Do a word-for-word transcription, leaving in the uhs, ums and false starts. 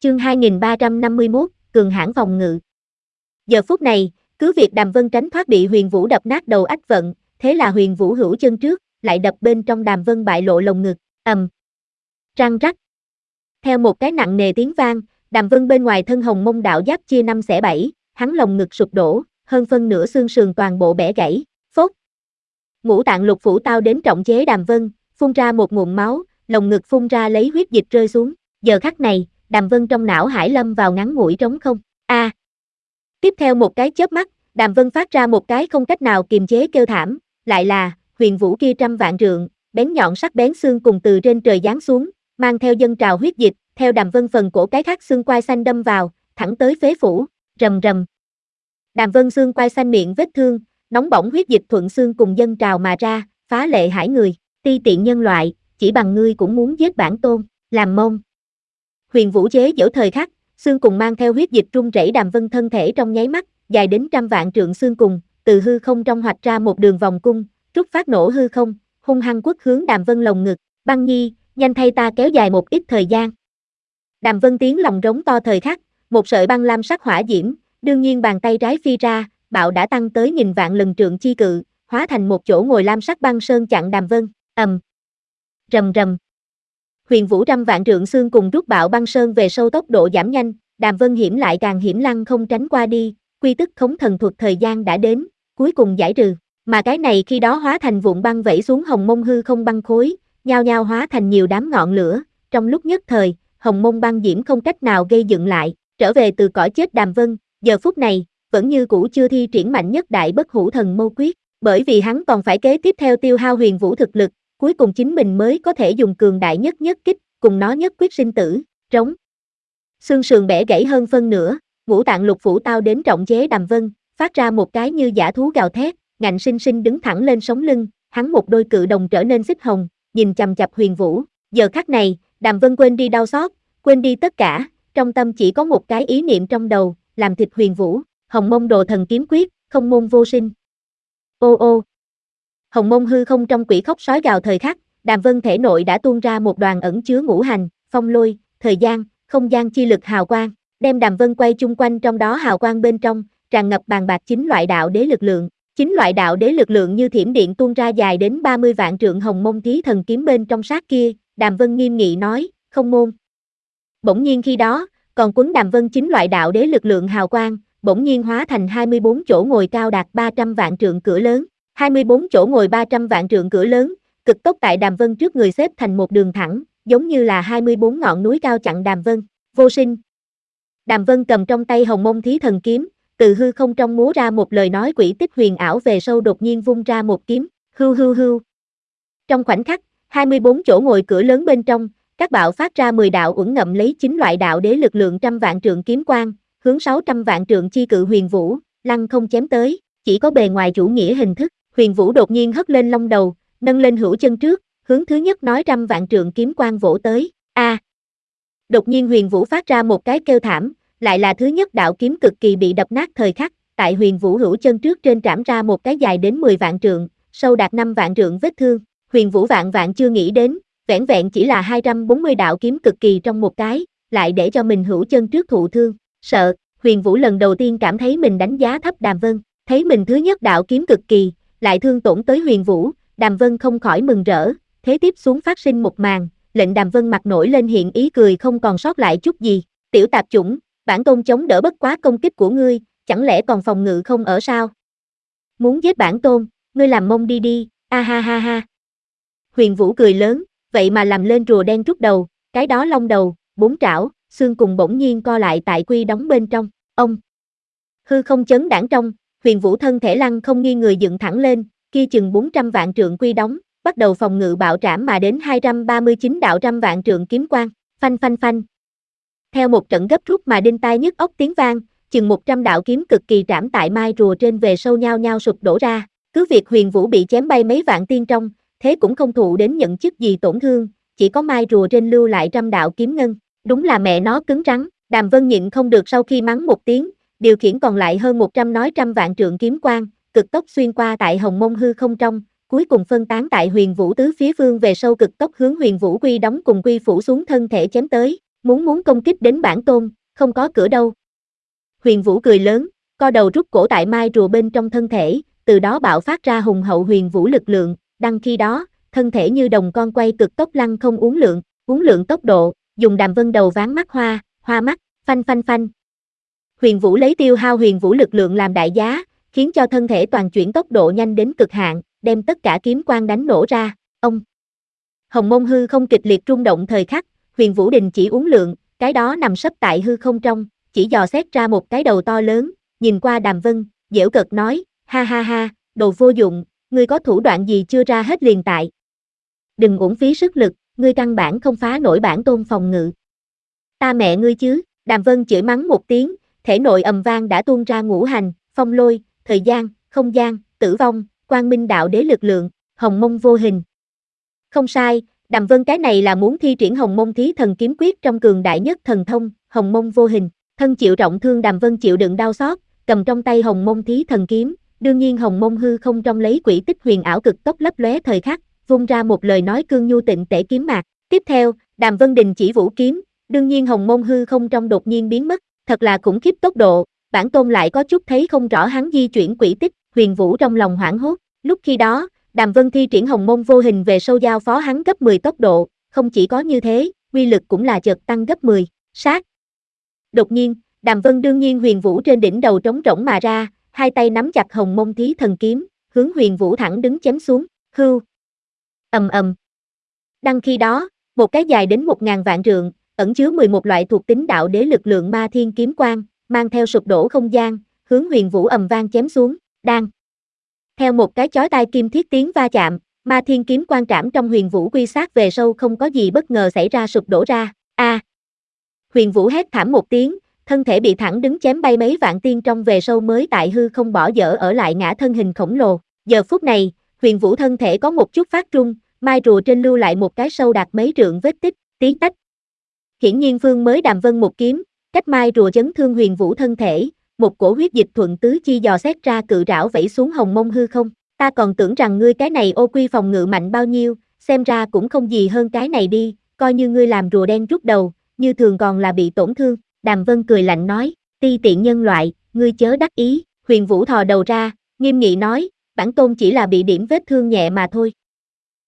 Chương hai nghìn ba trăm năm mươi mốt, cường hãn phòng ngự. Giờ phút này, cứ việc Đàm Vân tránh thoát bị Huyền Vũ đập nát đầu ách vận, thế là Huyền Vũ hữu chân trước, lại đập bên trong Đàm Vân bại lộ lồng ngực, ầm. Răng rắc. Theo một cái nặng nề tiếng vang, Đàm Vân bên ngoài thân hồng mông đạo giáp chia năm xẻ bảy, hắn lồng ngực sụp đổ, hơn phân nửa xương sườn toàn bộ bẻ gãy, phốt. Ngũ tạng lục phủ tao đến trọng chế Đàm Vân, phun ra một ngụm máu, lồng ngực phun ra lấy huyết dịch rơi xuống. Giờ khắc này, Đàm Vân trong não hải lâm vào ngắn ngủi trống không. A. À. Tiếp theo một cái chớp mắt, Đàm Vân phát ra một cái không cách nào kiềm chế kêu thảm, lại là Huyền Vũ kia trăm vạn trượng, bén nhọn sắc bén xương cùng từ trên trời giáng xuống, mang theo dâng trào huyết dịch, theo Đàm Vân phần cổ cái khác xương quai xanh đâm vào, thẳng tới phế phủ, rầm rầm. Đàm Vân xương quai xanh miệng vết thương, nóng bỏng huyết dịch thuận xương cùng dâng trào mà ra, phá lệ hải người, ti tiện nhân loại, chỉ bằng ngươi cũng muốn giết bản tôn, làm mông. Huyền Vũ chế giễu thời khắc, xương cùng mang theo huyết dịch rung rẩy Đàm Vân thân thể trong nháy mắt, dài đến trăm vạn trượng xương cùng, từ hư không trong hoạch ra một đường vòng cung, trúc phát nổ hư không, hung hăng quất hướng Đàm Vân lồng ngực, Băng Nhi, nhanh thay ta kéo dài một ít thời gian. Đàm Vân tiếng lòng rống to thời khắc, một sợi băng lam sắc hỏa diễm, đương nhiên bàn tay trái phi ra, bạo đã tăng tới nghìn vạn lần trượng chi cự, hóa thành một chỗ ngồi lam sắc băng sơn chặn Đàm Vân, ầm. Rầm rầm. Huyền Vũ trăm vạn trượng xương cùng rút bạo băng sơn về sâu tốc độ giảm nhanh, Đàm Vân hiểm lại càng hiểm lăng không tránh qua đi, quy tức khống thần thuật thời gian đã đến, cuối cùng giải trừ, mà cái này khi đó hóa thành vụn băng vẩy xuống hồng mông hư không băng khối, nhao nhao hóa thành nhiều đám ngọn lửa, trong lúc nhất thời, hồng mông băng diễm không cách nào gây dựng lại, trở về từ cõi chết Đàm Vân, giờ phút này, vẫn như cũ chưa thi triển mạnh nhất đại bất hủ thần mâu quyết, bởi vì hắn còn phải kế tiếp theo tiêu hao Huyền Vũ thực lực, cuối cùng chính mình mới có thể dùng cường đại nhất nhất kích, cùng nó nhất quyết sinh tử, trống. Xương sườn bẻ gãy hơn phân nửa, ngũ tạng lục phủ tao đến trọng chế Đàm Vân, phát ra một cái như dã thú gào thét, ngạnh sinh sinh đứng thẳng lên sống lưng, hắn một đôi cự đồng trở nên xích hồng, nhìn chằm chằm Huyền Vũ, giờ khắc này, Đàm Vân quên đi đau xót, quên đi tất cả, trong tâm chỉ có một cái ý niệm trong đầu, làm thịt Huyền Vũ, Hồng Mông Đồ Thần Kiếm Quyết, không môn vô sinh. Ô ô. Hồng mông hư không trong quỷ khóc sói gào thời khắc, Đàm Vân thể nội đã tuôn ra một đoàn ẩn chứa ngũ hành, phong lôi, thời gian, không gian chi lực hào quang, đem Đàm Vân quay chung quanh trong đó hào quang bên trong, tràn ngập bàn bạc chín loại đạo đế lực lượng, chín loại đạo đế lực lượng như thiểm điện tuôn ra dài đến ba mươi vạn trượng hồng mông thí thần kiếm bên trong sát kia, Đàm Vân nghiêm nghị nói, không môn. Bỗng nhiên khi đó, còn quấn Đàm Vân chín loại đạo đế lực lượng hào quang, bỗng nhiên hóa thành hai mươi bốn chỗ ngồi cao đạt ba trăm vạn trượng cửa lớn. hai mươi bốn chỗ ngồi ba trăm vạn trượng cửa lớn, cực tốc tại Đàm Vân trước người xếp thành một đường thẳng, giống như là hai mươi bốn ngọn núi cao chặn Đàm Vân, vô sinh. Đàm Vân cầm trong tay hồng mông thí thần kiếm, từ hư không trong múa ra một lời nói quỷ tích huyền ảo về sâu đột nhiên vung ra một kiếm, hưu hưu hưu. Trong khoảnh khắc, hai mươi bốn chỗ ngồi cửa lớn bên trong, các bạo phát ra mười đạo uẩn ngậm lấy chín loại đạo đế lực lượng trăm vạn trượng kiếm quang, hướng sáu trăm vạn trượng chi cự Huyền Vũ, lăng không chém tới, chỉ có bề ngoài chủ nghĩa hình thức. Huyền Vũ đột nhiên hất lên long đầu, nâng lên hữu chân trước, hướng thứ nhất nói trăm vạn trượng kiếm quang vỗ tới. A! À. Đột nhiên Huyền Vũ phát ra một cái kêu thảm, lại là thứ nhất đạo kiếm cực kỳ bị đập nát thời khắc, tại Huyền Vũ hữu chân trước trên trảm ra một cái dài đến mười vạn trượng, sâu đạt năm vạn trượng vết thương. Huyền Vũ vạn vạn chưa nghĩ đến, vẻn vẹn chỉ là hai trăm bốn mươi đạo kiếm cực kỳ trong một cái, lại để cho mình hữu chân trước thụ thương. Sợ, Huyền Vũ lần đầu tiên cảm thấy mình đánh giá thấp Đàm Vân, thấy mình thứ nhất đạo kiếm cực kỳ, lại thương tổn tới Huyền Vũ, Đàm Vân không khỏi mừng rỡ, thế tiếp xuống phát sinh một màn, lệnh Đàm Vân mặt nổi lên hiện ý cười không còn sót lại chút gì, tiểu tạp chủng, bản tôn chống đỡ bất quá công kích của ngươi, chẳng lẽ còn phòng ngự không ở sao? Muốn giết bản tôn, ngươi làm mông đi đi, a ha ha ha. Huyền Vũ cười lớn, vậy mà làm lên rùa đen rút đầu, cái đó long đầu, bốn trảo, xương cùng bỗng nhiên co lại tại quy đóng bên trong, ông. Hư không chấn đãng trong, Huyền Vũ thân thể lăng không nghiêng người dựng thẳng lên, kia chừng bốn trăm vạn trượng quy đóng, bắt đầu phòng ngự bạo trảm mà đến hai trăm ba mươi chín đạo trăm vạn trượng kiếm quang, phanh phanh phanh. Theo một trận gấp rút mà đinh tai nhức óc tiếng vang, chừng một trăm đạo kiếm cực kỳ trảm tại mai rùa trên về sâu nhao nhao sụp đổ ra, cứ việc Huyền Vũ bị chém bay mấy vạn tiên trong, thế cũng không thụ đến nhận chức gì tổn thương, chỉ có mai rùa trên lưu lại trăm đạo kiếm ngân, đúng là mẹ nó cứng rắn. Đàm Vân nhịn không được sau khi mắng một tiếng, điều khiển còn lại hơn một trăm nói trăm vạn trượng kiếm quang, cực tốc xuyên qua tại hồng mông hư không trong, cuối cùng phân tán tại Huyền Vũ tứ phía phương về sâu cực tốc hướng Huyền Vũ quy đóng cùng quy phủ xuống thân thể chém tới, muốn muốn công kích đến bản tôn, không có cửa đâu. Huyền Vũ cười lớn, co đầu rút cổ tại mai rùa bên trong thân thể, từ đó bạo phát ra hùng hậu huyền vũ lực lượng, đăng khi đó, thân thể như đồng con quay cực tốc lăng không uốn lượn, uốn lượn tốc độ, dùng Đàm Vân đầu ván mắt hoa, hoa mắt, phanh phanh phanh. Huyền Vũ lấy tiêu hao huyền vũ lực lượng làm đại giá, khiến cho thân thể toàn chuyển tốc độ nhanh đến cực hạn, đem tất cả kiếm quang đánh nổ ra. Ông Hồng Mông hư không kịch liệt rung động thời khắc, Huyền Vũ đình chỉ uốn lượn, cái đó nằm sấp tại hư không trong, chỉ dò xét ra một cái đầu to lớn, nhìn qua Đàm Vân, giễu cợt nói, ha ha ha, đồ vô dụng, ngươi có thủ đoạn gì chưa ra hết liền tại. Đừng uổng phí sức lực, ngươi căn bản không phá nổi bản tôn phòng ngự. Ta mẹ ngươi chứ, Đàm Vân chửi mắng một tiếng, thể nội ầm vang đã tuôn ra ngũ hành, phong lôi, thời gian, không gian, tử vong, quang minh đạo đế lực lượng, hồng mông vô hình. Không sai, Đàm Vân cái này là muốn thi triển hồng mông thí thần kiếm quyết trong cường đại nhất thần thông, hồng mông vô hình, thân chịu trọng thương Đàm Vân chịu đựng đau xót, cầm trong tay hồng mông thí thần kiếm, đương nhiên hồng mông hư không trong lấy quỷ tích huyền ảo cực tốc lấp lóe thời khắc, vung ra một lời nói cương nhu tịnh tể kiếm mạc. Tiếp theo, Đàm Vân đình chỉ vũ kiếm, đương nhiên hồng mông hư không trong đột nhiên biến mất, thật là khủng khiếp tốc độ, bản tôn lại có chút thấy không rõ hắn di chuyển quỷ tích, Huyền Vũ trong lòng hoảng hốt, lúc khi đó, Đàm Vân thi triển hồng mông vô hình về sâu giao phó hắn gấp mười tốc độ, không chỉ có như thế, uy lực cũng là chợt tăng gấp mười, sát. Đột nhiên, Đàm Vân đương nhiên Huyền Vũ trên đỉnh đầu trống rỗng mà ra, hai tay nắm chặt hồng mông thí thần kiếm, hướng Huyền Vũ thẳng đứng chém xuống, hưu. Ầm ầm. Đăng khi đó, một cái dài đến một ngàn vạn trượng, ẩn chứa mười một loại thuộc tính đạo đế lực lượng ma thiên kiếm quang, mang theo sụp đổ không gian, hướng Huyền Vũ ầm vang chém xuống, đang. Theo một cái chói tai kim thiết tiếng va chạm, ma thiên kiếm quang trảm trong Huyền Vũ quy sát về sâu không có gì bất ngờ xảy ra sụp đổ ra, a. À. Huyền Vũ hét thảm một tiếng, thân thể bị thẳng đứng chém bay mấy vạn tiên trong về sâu mới tại hư không bỏ dở ở lại ngã thân hình khổng lồ. Giờ phút này, Huyền Vũ thân thể có một chút phát run, mai rùa trên lưu lại một cái sâu đạt mấy trượng vết tích, tí tách. Hiển nhiên Vương mới Đàm Vân một kiếm, cách mai rùa chấn thương Huyền Vũ thân thể, một cổ huyết dịch thuận tứ chi dò xét ra cự rảo vẫy xuống hồng mông hư không. Ta còn tưởng rằng ngươi cái này ô quy phòng ngự mạnh bao nhiêu, xem ra cũng không gì hơn cái này đi, coi như ngươi làm rùa đen rút đầu, như thường còn là bị tổn thương. Đàm Vân cười lạnh nói, ti tiện nhân loại, ngươi chớ đắc ý. Huyền Vũ thò đầu ra, nghiêm nghị nói, bản tôn chỉ là bị điểm vết thương nhẹ mà thôi.